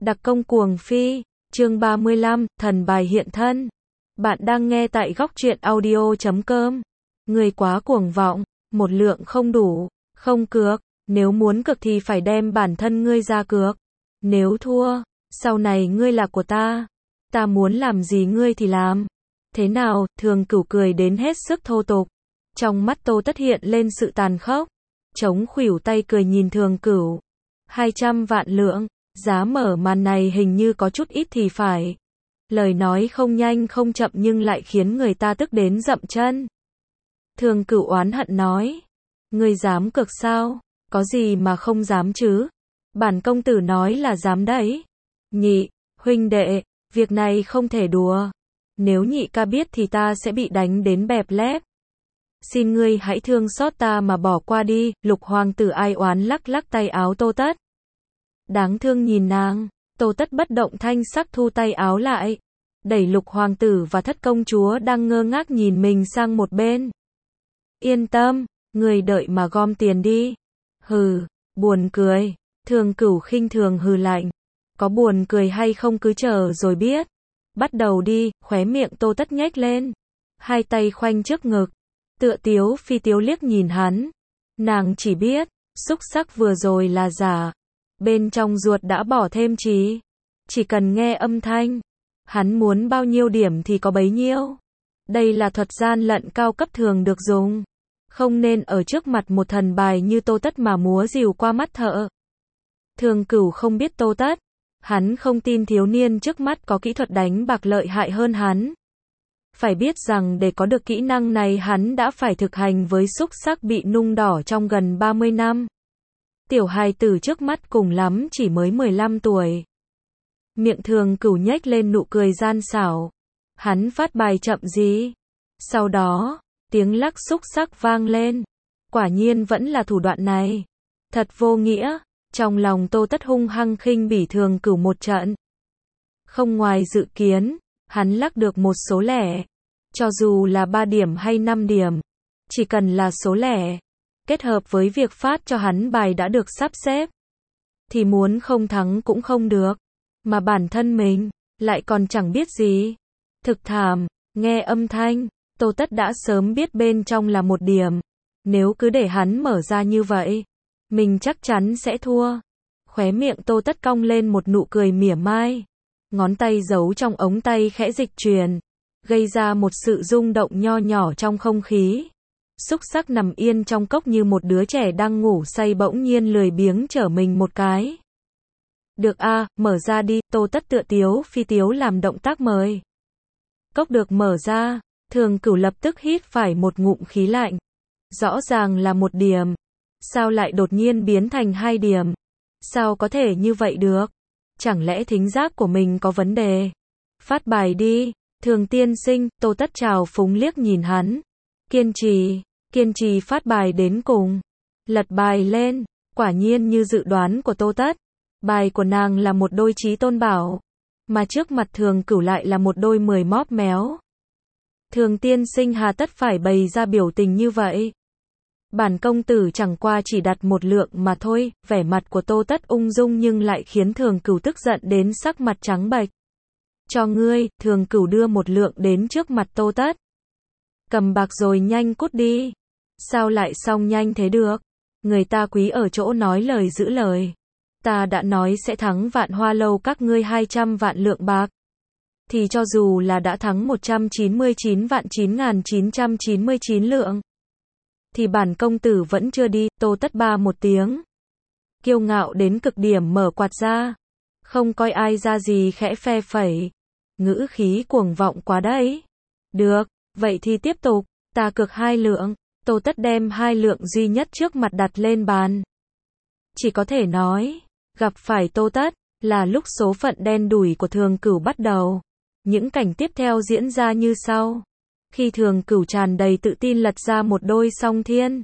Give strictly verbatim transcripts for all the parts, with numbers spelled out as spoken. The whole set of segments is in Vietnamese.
Đặc công cuồng phi, chương ba mươi lăm, thần bài hiện thân. Bạn đang nghe tại góc truyện audio chấm com. Người quá cuồng vọng, một lượng không đủ, không cược, nếu muốn cược thì phải đem bản thân ngươi ra cược. Nếu thua, sau này ngươi là của ta, ta muốn làm gì ngươi thì làm. Thế nào? Thường Cửu cười đến hết sức thô tục. Trong mắt Tô Tất hiện lên sự tàn khốc. Chống khuỷu tay cười nhìn Thường Cửu. Hai trăm vạn lượng, giá mở màn này hình như có chút ít thì phải. Lời nói không nhanh không chậm nhưng lại khiến người ta tức đến dậm chân. Thường Cửu oán hận nói. Ngươi dám cược sao? Có gì mà không dám chứ? Bản công tử nói là dám đấy. Nhị, huynh đệ, việc này không thể đùa. Nếu nhị ca biết thì ta sẽ bị đánh đến bẹp lép. Xin ngươi hãy thương xót ta mà bỏ qua đi. Lục hoàng tử ai oán lắc lắc tay áo Tô Tất. Đáng thương nhìn nàng. Tô Tất bất động thanh sắc thu tay áo lại, đẩy lục hoàng tử và thất công chúa đang ngơ ngác nhìn mình sang một bên. Yên tâm, người đợi mà gom tiền đi. Hừ, buồn cười. Thường Cửu khinh thường hừ lạnh. Có buồn cười hay không cứ chờ rồi biết. Bắt đầu đi. Khóe miệng Tô Tất nhếch lên, hai tay khoanh trước ngực, tựa tiếu phi tiếu liếc nhìn hắn. Nàng chỉ biết, xúc sắc vừa rồi là giả. Bên trong ruột đã bỏ thêm trí. Chỉ cần nghe âm thanh, hắn muốn bao nhiêu điểm thì có bấy nhiêu. Đây là thuật gian lận cao cấp thường được dùng. Không nên ở trước mặt một thần bài như Tô Tất mà múa rìu qua mắt thợ. Thường Cửu không biết Tô Tất. Hắn không tin thiếu niên trước mắt có kỹ thuật đánh bạc lợi hại hơn hắn. Phải biết rằng để có được kỹ năng này hắn đã phải thực hành với xúc sắc bị nung đỏ trong gần ba mươi năm. Tiểu hài tử trước mắt cùng lắm chỉ mới mười lăm tuổi. Miệng Thường Cửu nhếch lên nụ cười gian xảo. Hắn phát bài chậm gì. Sau đó, tiếng lắc xúc sắc vang lên. Quả nhiên vẫn là thủ đoạn này. Thật vô nghĩa. Trong lòng Tô Tất hung hăng khinh bỉ Thường Cửu một trận. Không ngoài dự kiến, hắn lắc được một số lẻ. Cho dù là ba điểm hay năm điểm, chỉ cần là số lẻ, kết hợp với việc phát cho hắn bài đã được sắp xếp, thì muốn không thắng cũng không được. Mà bản thân mình, lại còn chẳng biết gì. Thực thảm, nghe âm thanh, Tô Tất đã sớm biết bên trong là một điểm. Nếu cứ để hắn mở ra như vậy, mình chắc chắn sẽ thua. Khóe miệng Tô Tất cong lên một nụ cười mỉa mai. Ngón tay giấu trong ống tay khẽ dịch chuyển, gây ra một sự rung động nho nhỏ trong không khí. Xúc sắc nằm yên trong cốc như một đứa trẻ đang ngủ say bỗng nhiên lười biếng trở mình một cái. Được a, à, mở ra đi. Tô Tất tựa tiếu phi tiếu làm động tác mời. Cốc được mở ra, Thường Cửu lập tức hít phải một ngụm khí lạnh. Rõ ràng là một điểm, sao lại đột nhiên biến thành hai điểm? Sao có thể như vậy được? Chẳng lẽ thính giác của mình có vấn đề? Phát bài đi, Thường tiên sinh. Tô Tất trào phúng liếc nhìn hắn. Kiên trì, kiên trì phát bài đến cùng. Lật bài lên, quả nhiên như dự đoán của Tô Tất. Bài của nàng là một đôi chí tôn bảo, mà trước mặt Thường Cửu lại là một đôi mười móp méo. Thường tiên sinh hà tất phải bày ra biểu tình như vậy? Bản công tử chẳng qua chỉ đặt một lượng mà thôi. Vẻ mặt của Tô Tất ung dung nhưng lại khiến Thường Cửu tức giận đến sắc mặt trắng bệch. Cho ngươi. Thường Cửu đưa một lượng đến trước mặt Tô Tất. Cầm bạc rồi nhanh cút đi. Sao lại xong nhanh thế được? Người ta quý ở chỗ nói lời giữ lời. Ta đã nói sẽ thắng Vạn Hoa Lâu các ngươi hai trăm vạn lượng bạc. Thì cho dù là đã thắng một trăm chín mươi chín vạn chín nghìn chín trăm chín mươi chín lượng, thì bản công tử vẫn chưa đi. Tô Tất ba một tiếng, kiêu ngạo đến cực điểm mở quạt ra, không coi ai ra gì khẽ phe phẩy. Ngữ khí cuồng vọng quá đấy. Được, vậy thì tiếp tục. Ta cược hai lượng. Tô Tất đem hai lượng duy nhất trước mặt đặt lên bàn. Chỉ có thể nói, gặp phải Tô Tất, là lúc số phận đen đủi của Thường Cửu bắt đầu. Những cảnh tiếp theo diễn ra như sau. Khi Thường Cửu tràn đầy tự tin lật ra một đôi song thiên,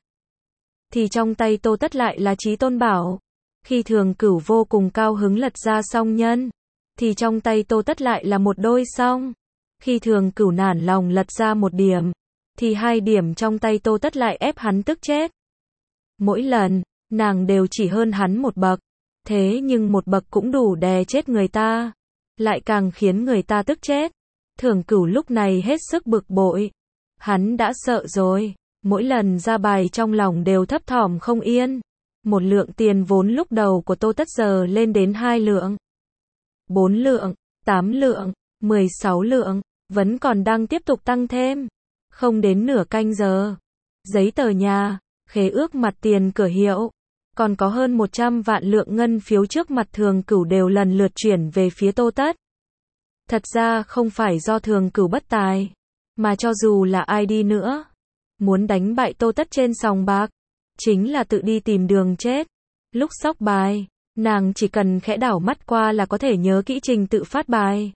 thì trong tay Tô Tất lại là chí tôn bảo. Khi Thường Cửu vô cùng cao hứng lật ra song nhân, thì trong tay Tô Tất lại là một đôi song. Khi Thường Cửu nản lòng lật ra một điểm, thì hai điểm trong tay Tô Tất lại ép hắn tức chết. Mỗi lần, nàng đều chỉ hơn hắn một bậc. Thế nhưng một bậc cũng đủ đè chết người ta, lại càng khiến người ta tức chết. Thường Cửu lúc này hết sức bực bội. Hắn đã sợ rồi, mỗi lần ra bài trong lòng đều thấp thỏm không yên. Một lượng tiền vốn lúc đầu của Tô Tất giờ lên đến hai lượng, bốn lượng, tám lượng, mười sáu lượng, vẫn còn đang tiếp tục tăng thêm. Không đến nửa canh giờ, giấy tờ nhà, khế ước mặt tiền cửa hiệu, còn có hơn một trăm vạn lượng ngân phiếu trước mặt Thường Cửu đều lần lượt chuyển về phía Tô Tất. Thật ra không phải do Thường Cửu bất tài, mà cho dù là ai đi nữa, muốn đánh bại Tô Tất trên sòng bạc, chính là tự đi tìm đường chết. Lúc sóc bài, nàng chỉ cần khẽ đảo mắt qua là có thể nhớ kỹ trình tự phát bài.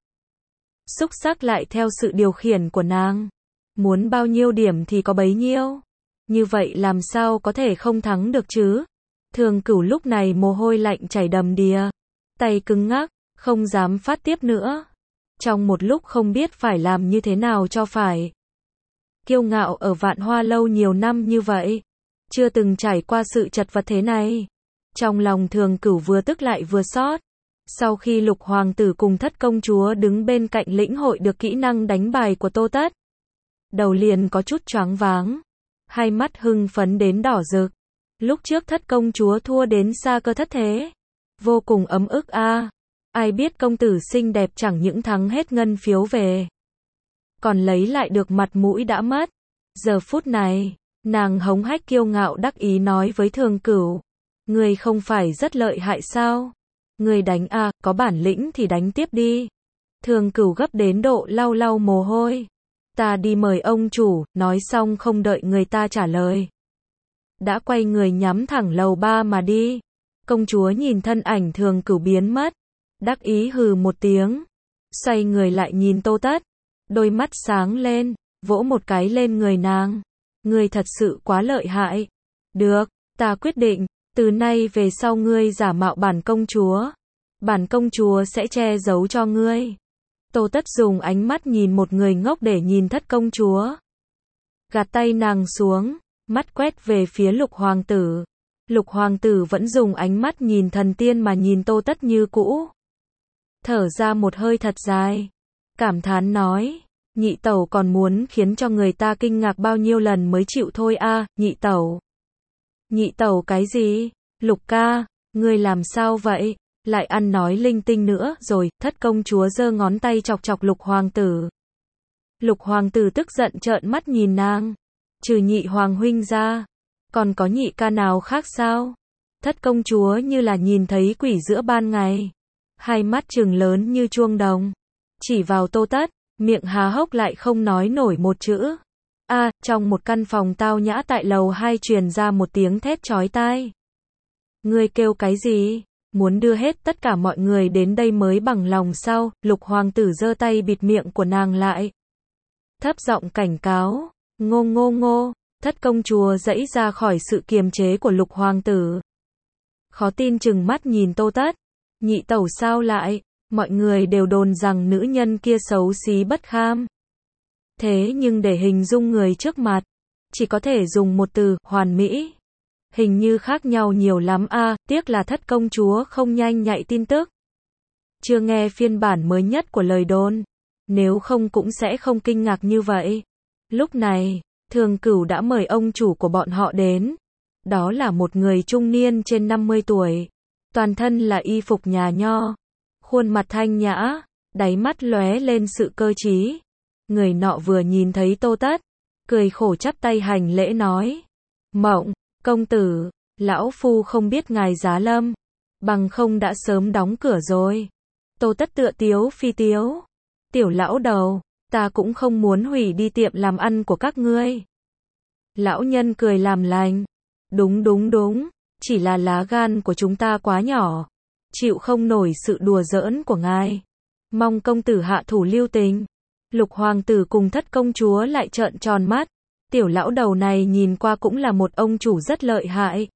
Xúc xắc lại theo sự điều khiển của nàng. Muốn bao nhiêu điểm thì có bấy nhiêu. Như vậy làm sao có thể không thắng được chứ? Thường Cửu lúc này mồ hôi lạnh chảy đầm đìa. Tay cứng ngắc, không dám phát tiếp nữa. Trong một lúc không biết phải làm như thế nào cho phải. Kiêu ngạo ở Vạn Hoa Lâu nhiều năm như vậy, chưa từng trải qua sự chật vật thế này. Trong lòng Thường Cửu vừa tức lại vừa xót. Sau khi Lục Hoàng tử cùng Thất công chúa đứng bên cạnh lĩnh hội được kỹ năng đánh bài của Tô Tất, đầu liền có chút choáng váng, hai mắt hưng phấn đến đỏ rực. Lúc trước Thất công chúa thua đến xa cơ thất thế, vô cùng ấm ức a. À. Ai biết công tử xinh đẹp chẳng những thắng hết ngân phiếu về, còn lấy lại được mặt mũi đã mất. Giờ phút này, nàng hống hách kiêu ngạo đắc ý nói với Thường Cửu, người không phải rất lợi hại sao? Người đánh a, à, có bản lĩnh thì đánh tiếp đi. Thường Cửu gấp đến độ lau lau mồ hôi. Ta đi mời ông chủ, nói xong không đợi người ta trả lời, đã quay người nhắm thẳng lầu ba mà đi. Công chúa nhìn thân ảnh Thường Cửu biến mất, đắc ý hừ một tiếng, xoay người lại nhìn Tô Tất, đôi mắt sáng lên, vỗ một cái lên người nàng. Ngươi thật sự quá lợi hại. Được, ta quyết định, từ nay về sau ngươi giả mạo bản công chúa, bản công chúa sẽ che giấu cho ngươi. Tô Tất dùng ánh mắt nhìn một người ngốc để nhìn Thất công chúa. Gạt tay nàng xuống, mắt quét về phía Lục hoàng tử. Lục hoàng tử vẫn dùng ánh mắt nhìn thần tiên mà nhìn Tô Tất như cũ. Thở ra một hơi thật dài, cảm thán nói, nhị tẩu còn muốn khiến cho người ta kinh ngạc bao nhiêu lần mới chịu thôi a, à, nhị tẩu. Nhị tẩu cái gì? Lục ca, ngươi làm sao vậy? Lại ăn nói linh tinh nữa rồi. Thất công chúa giơ ngón tay chọc chọc Lục hoàng tử. Lục hoàng tử tức giận trợn mắt nhìn nàng. Trừ nhị hoàng huynh ra, còn có nhị ca nào khác sao? Thất công chúa như là nhìn thấy quỷ giữa ban ngày, hai mắt trừng lớn như chuông đồng, chỉ vào Tô Tất, miệng há hốc lại không nói nổi một chữ. A, à, trong một căn phòng tao nhã tại lầu hai truyền ra một tiếng thét chói tai. Ngươi kêu cái gì? Muốn đưa hết tất cả mọi người đến đây mới bằng lòng sao? Lục hoàng tử giơ tay bịt miệng của nàng lại, thấp giọng cảnh cáo. Ngô ngô ngô. Thất công chúa giãy ra khỏi sự kiềm chế của Lục hoàng tử, khó tin chừng mắt nhìn Tô Tất. Nhị tẩu sao lại? Mọi người đều đồn rằng nữ nhân kia xấu xí bất kham. Thế nhưng để hình dung người trước mặt, chỉ có thể dùng một từ, hoàn mỹ. Hình như khác nhau nhiều lắm a, à, tiếc là Thất công chúa không nhanh nhạy tin tức. Chưa nghe phiên bản mới nhất của lời đồn, nếu không cũng sẽ không kinh ngạc như vậy. Lúc này, Thường Cửu đã mời ông chủ của bọn họ đến. Đó là một người trung niên trên năm mươi tuổi, toàn thân là y phục nhà nho, khuôn mặt thanh nhã, đáy mắt lóe lên sự cơ trí. Người nọ vừa nhìn thấy Tô Tất, cười khổ chắp tay hành lễ nói, Mộng, công tử, lão phu không biết ngài giá lâm, bằng không đã sớm đóng cửa rồi. Tô Tất tựa tiếu phi tiếu, tiểu lão đầu, ta cũng không muốn hủy đi tiệm làm ăn của các ngươi. Lão nhân cười làm lành, đúng đúng đúng, chỉ là lá gan của chúng ta quá nhỏ, chịu không nổi sự đùa giỡn của ngài. Mong công tử hạ thủ lưu tình. Lục hoàng tử cùng Thất công chúa lại trợn tròn mắt. Tiểu lão đầu này nhìn qua cũng là một ông chủ rất lợi hại.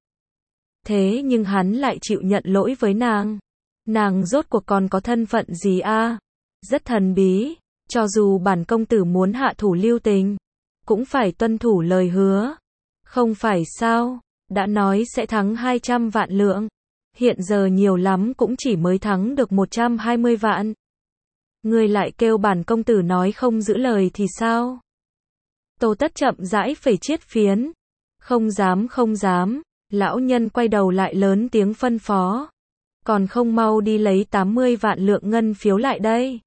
Thế nhưng hắn lại chịu nhận lỗi với nàng. Nàng rốt cuộc còn có thân phận gì a? À? Rất thần bí. Cho dù bản công tử muốn hạ thủ lưu tình, cũng phải tuân thủ lời hứa. Không phải sao? Đã nói sẽ thắng hai trăm vạn lượng. hiện giờ nhiều lắm cũng chỉ mới thắng được một trăm hai mươi vạn. Ngươi lại kêu bản công tử nói không giữ lời thì sao? Tô Tất chậm rãi phẩy chiết phiến. Không dám không dám, lão nhân quay đầu lại lớn tiếng phân phó. Còn không mau đi lấy tám mươi vạn lượng ngân phiếu lại đây.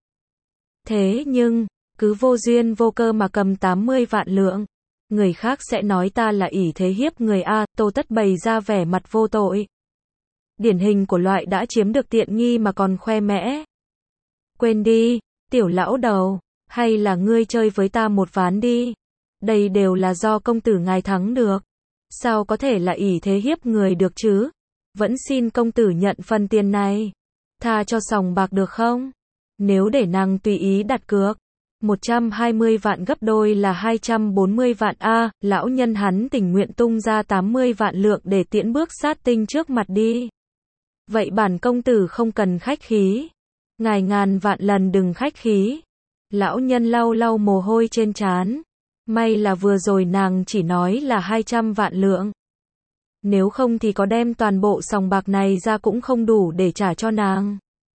Thế nhưng, cứ vô duyên vô cơ mà cầm tám mươi vạn lượng. Người khác sẽ nói ta là ỷ thế hiếp người a. Tô Tất bày ra vẻ mặt vô tội. Điển hình của loại đã chiếm được tiện nghi mà còn khoe mẽ. Quên đi, tiểu lão đầu, hay là ngươi chơi với ta một ván đi. Đây đều là do công tử ngài thắng được. Sao có thể là ỷ thế hiếp người được chứ? Vẫn xin công tử nhận phần tiền này. Tha cho sòng bạc được không? Nếu để nàng tùy ý đặt cược. một trăm hai mươi vạn gấp đôi là hai trăm bốn mươi vạn a. Lão nhân hắn tình nguyện tung ra tám mươi vạn lượng để tiễn bước sát tinh trước mặt đi. Vậy bản công tử không cần khách khí. Ngài ngàn vạn lần đừng khách khí. Lão nhân lau lau mồ hôi trên trán. May là vừa rồi nàng chỉ nói là hai trăm vạn lượng. Nếu không thì có đem toàn bộ sòng bạc này ra cũng không đủ để trả cho nàng.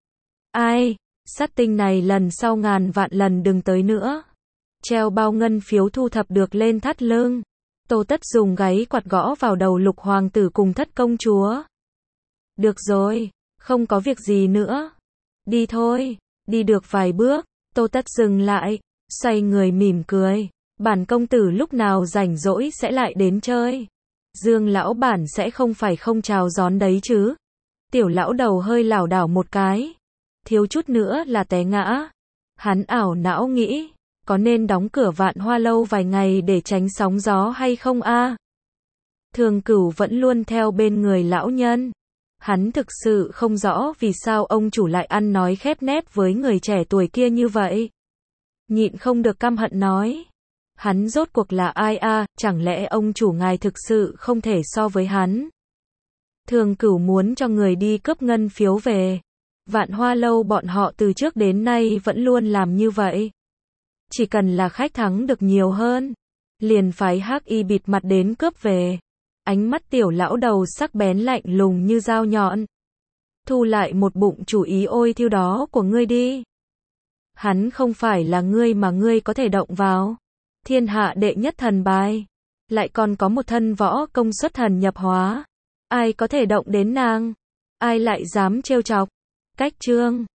Ai, sát tinh này lần sau ngàn vạn lần đừng tới nữa. Treo bao ngân phiếu thu thập được lên thắt lưng. Tô Tất dùng gáy quạt gõ vào đầu Lục hoàng tử cùng Thất công chúa. Được rồi, không có việc gì nữa. Đi thôi, đi được vài bước, Tô Tất dừng lại, xoay người mỉm cười. Bản công tử lúc nào rảnh rỗi sẽ lại đến chơi. Dương lão bản sẽ không phải không chào đón đấy chứ. Tiểu lão đầu hơi lảo đảo một cái. Thiếu chút nữa là té ngã. Hắn ảo não nghĩ, có nên đóng cửa Vạn Hoa lâu vài ngày để tránh sóng gió hay không a? Thường Cửu vẫn luôn theo bên người lão nhân. Hắn thực sự không rõ vì sao ông chủ lại ăn nói khép nép với người trẻ tuổi kia như vậy. Nhịn không được căm hận nói. Hắn rốt cuộc là ai a, chẳng lẽ ông chủ ngài thực sự không thể so với hắn? Thường Cửu muốn cho người đi cướp ngân phiếu về. Vạn Hoa lâu bọn họ từ trước đến nay vẫn luôn làm như vậy. Chỉ cần là khách thắng được nhiều hơn, liền phái hắc y bịt mặt đến cướp về. Ánh mắt tiểu lão đầu sắc bén lạnh lùng như dao nhọn. Thu lại một bụng chủ ý ôi thiêu đó của ngươi đi. Hắn không phải là ngươi mà ngươi có thể động vào. Thiên hạ đệ nhất thần bài. Lại còn có một thân võ công xuất thần nhập hóa. Ai có thể động đến nàng? Ai lại dám trêu chọc? Cách chương